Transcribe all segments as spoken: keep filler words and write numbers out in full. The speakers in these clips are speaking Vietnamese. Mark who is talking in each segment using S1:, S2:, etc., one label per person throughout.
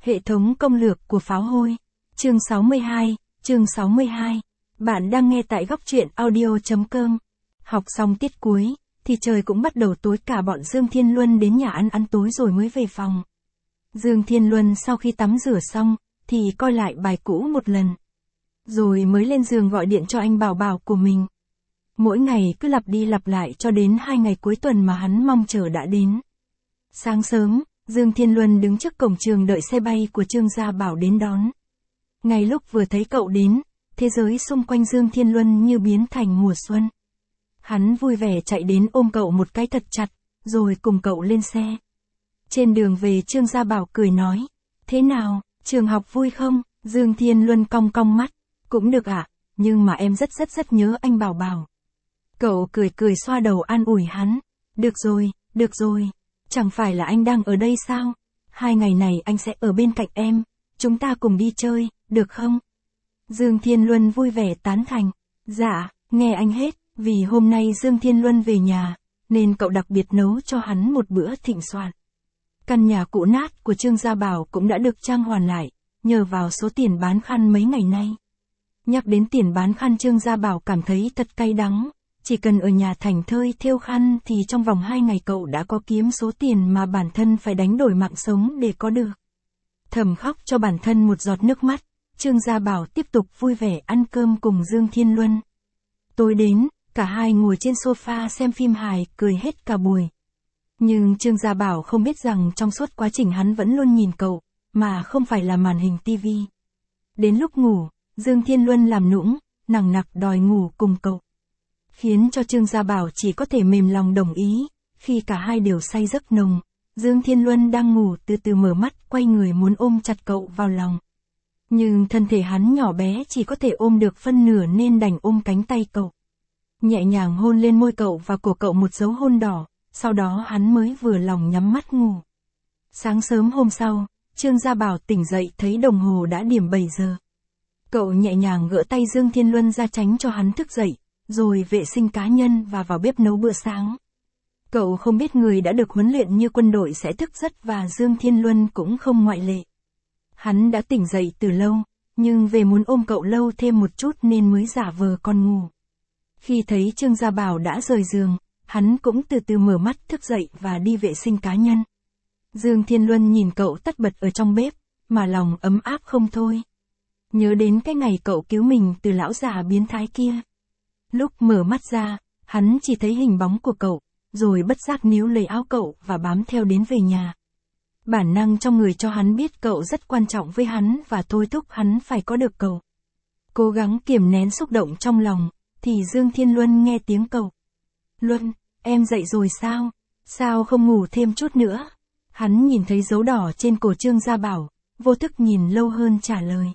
S1: Hệ thống công lược của pháo hôi. Chương sáu mươi hai, chương sáu mươi hai. Bạn đang nghe tại góc truyện audio chấm com. Học xong tiết cuối, thì trời cũng bắt đầu tối, cả bọn Dương Thiên Luân đến nhà ăn ăn tối rồi mới về phòng. Dương Thiên Luân sau khi tắm rửa xong, thì coi lại bài cũ một lần. Rồi mới lên giường gọi điện cho anh Bảo Bảo của mình. Mỗi ngày cứ lặp đi lặp lại cho đến hai ngày cuối tuần mà hắn mong chờ đã đến. Sáng sớm, Dương Thiên Luân đứng trước cổng trường đợi xe bay của Trương Gia Bảo đến đón. Ngay lúc vừa thấy cậu đến, thế giới xung quanh Dương Thiên Luân như biến thành mùa xuân. Hắn vui vẻ chạy đến ôm cậu một cái thật chặt, rồi cùng cậu lên xe. Trên đường về Trương Gia Bảo cười nói, thế nào, trường học vui không? Dương Thiên Luân cong cong mắt, cũng được ạ, à, nhưng mà em rất rất rất nhớ anh Bảo Bảo. Cậu cười cười xoa đầu an ủi hắn, được rồi, được rồi, chẳng phải là anh đang ở đây sao? Hai ngày này anh sẽ ở bên cạnh em, chúng ta cùng đi chơi, được không? Dương Thiên Luân vui vẻ tán thành, dạ, nghe anh hết, vì hôm nay Dương Thiên Luân về nhà, nên cậu đặc biệt nấu cho hắn một bữa thịnh soạn. Căn nhà cũ nát của Trương Gia Bảo cũng đã được trang hoàn lại, nhờ vào số tiền bán khăn mấy ngày nay. Nhắc đến tiền bán khăn Trương Gia Bảo cảm thấy thật cay đắng, chỉ cần ở nhà thảnh thơi thêu khăn thì trong vòng hai ngày cậu đã có kiếm số tiền mà bản thân phải đánh đổi mạng sống để có được. Thầm khóc cho bản thân một giọt nước mắt, Trương Gia Bảo tiếp tục vui vẻ ăn cơm cùng Dương Thiên Luân. Tối đến, cả hai ngồi trên sofa xem phim hài, cười hết cả buổi. Nhưng Trương Gia Bảo không biết rằng trong suốt quá trình hắn vẫn luôn nhìn cậu, mà không phải là màn hình tivi. Đến lúc ngủ, Dương Thiên Luân làm nũng, nằng nặc đòi ngủ cùng cậu. Khiến cho Trương Gia Bảo chỉ có thể mềm lòng đồng ý, khi cả hai đều say giấc nồng, Dương Thiên Luân đang ngủ từ từ mở mắt quay người muốn ôm chặt cậu vào lòng. Nhưng thân thể hắn nhỏ bé chỉ có thể ôm được phân nửa nên đành ôm cánh tay cậu. Nhẹ nhàng hôn lên môi cậu và cổ cậu một dấu hôn đỏ, sau đó hắn mới vừa lòng nhắm mắt ngủ. Sáng sớm hôm sau, Trương Gia Bảo tỉnh dậy thấy đồng hồ đã điểm bảy giờ. Cậu nhẹ nhàng gỡ tay Dương Thiên Luân ra tránh cho hắn thức dậy, rồi vệ sinh cá nhân và vào bếp nấu bữa sáng. Cậu không biết người đã được huấn luyện như quân đội sẽ thức giấc và Dương Thiên Luân cũng không ngoại lệ. Hắn đã tỉnh dậy từ lâu, nhưng về muốn ôm cậu lâu thêm một chút nên mới giả vờ còn ngủ. Khi thấy Trương Gia Bảo đã rời giường, hắn cũng từ từ mở mắt thức dậy và đi vệ sinh cá nhân. Dương Thiên Luân nhìn cậu tất bật ở trong bếp, mà lòng ấm áp không thôi. Nhớ đến cái ngày cậu cứu mình từ lão già biến thái kia. Lúc mở mắt ra, hắn chỉ thấy hình bóng của cậu, rồi bất giác níu lấy áo cậu và bám theo đến về nhà. Bản năng trong người cho hắn biết cậu rất quan trọng với hắn và thôi thúc hắn phải có được cậu. Cố gắng kiềm nén xúc động trong lòng, thì Dương Thiên Luân nghe tiếng cậu. Luân, em dậy rồi sao? Sao không ngủ thêm chút nữa? Hắn nhìn thấy dấu đỏ trên cổ Trương Gia Bảo, vô thức nhìn lâu hơn trả lời.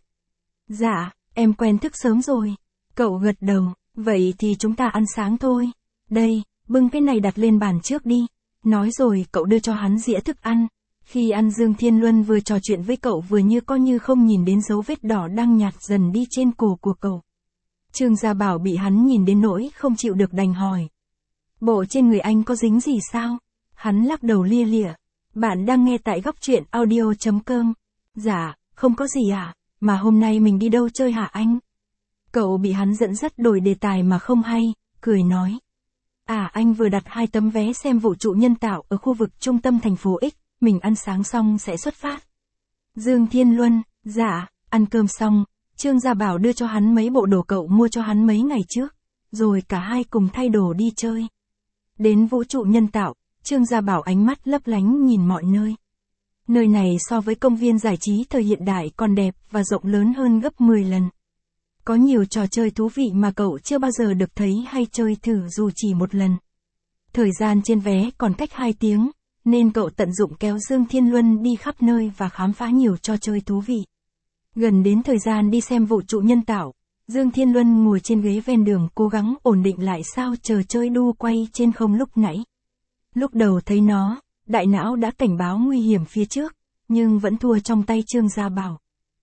S1: Dạ, em quen thức sớm rồi. Cậu gật đầu, vậy thì chúng ta ăn sáng thôi. Đây, bưng cái này đặt lên bàn trước đi. Nói rồi cậu đưa cho hắn dĩa thức ăn. Khi ăn Dương Thiên Luân vừa trò chuyện với cậu vừa như coi như không nhìn đến dấu vết đỏ đang nhạt dần đi trên cổ của cậu. Trương Gia Bảo bị hắn nhìn đến nỗi không chịu được đành hỏi. Bộ trên người anh có dính gì sao? Hắn lắc đầu lia lịa. Bạn đang nghe tại góc truyện audio chấm com. Dạ, không có gì ạ, à? Mà hôm nay mình đi đâu chơi hả anh? Cậu bị hắn dẫn dắt đổi đề tài mà không hay, cười nói. À, anh vừa đặt hai tấm vé xem vũ trụ nhân tạo ở khu vực trung tâm thành phố X, mình ăn sáng xong sẽ xuất phát. Dương Thiên Luân, dạ, ăn cơm xong, Trương Gia Bảo đưa cho hắn mấy bộ đồ cậu mua cho hắn mấy ngày trước, rồi cả hai cùng thay đồ đi chơi. Đến vũ trụ nhân tạo, Trương Gia Bảo ánh mắt lấp lánh nhìn mọi nơi. Nơi này so với công viên giải trí thời hiện đại còn đẹp và rộng lớn hơn gấp mười lần. Có nhiều trò chơi thú vị mà cậu chưa bao giờ được thấy hay chơi thử dù chỉ một lần. Thời gian trên vé còn cách hai tiếng, nên cậu tận dụng kéo Dương Thiên Luân đi khắp nơi và khám phá nhiều trò chơi thú vị. Gần đến thời gian đi xem vũ trụ nhân tạo, Dương Thiên Luân ngồi trên ghế ven đường cố gắng ổn định lại sao chờ chơi đu quay trên không lúc nãy. Lúc đầu thấy nó, đại não đã cảnh báo nguy hiểm phía trước, nhưng vẫn thua trong tay Trương Gia Bảo.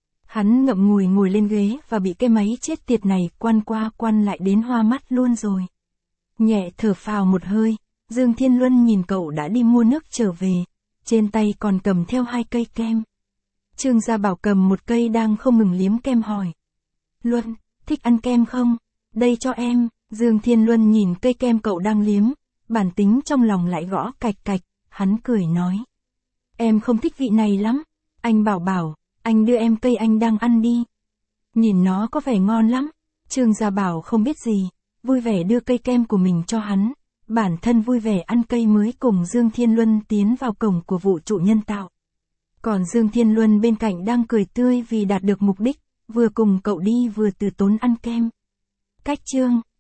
S1: Hắn ngậm ngùi ngồi lên ghế và bị cái máy chết tiệt này quăn qua quăn lại đến hoa mắt luôn rồi. Nhẹ thở phào một hơi, Dương Thiên Luân nhìn cậu đã đi mua nước trở về, trên tay còn cầm theo hai cây kem. Trương Gia Bảo cầm một cây đang không ngừng liếm kem hỏi. Luân, thích ăn kem không? Đây cho em. Dương Thiên Luân nhìn cây kem cậu đang liếm, bản tính trong lòng lại gõ cạch cạch, hắn cười nói. Em không thích vị này lắm. Anh Bảo Bảo, anh đưa em cây anh đang ăn đi. Nhìn nó có vẻ ngon lắm. Trương Gia Bảo không biết gì, vui vẻ đưa cây kem của mình cho hắn. Bản thân vui vẻ ăn cây mới cùng Dương Thiên Luân tiến vào cổng của vũ trụ nhân tạo. Còn Dương Thiên Luân bên cạnh đang cười tươi vì đạt được mục đích, vừa cùng cậu đi vừa từ tốn ăn kem. Cách chương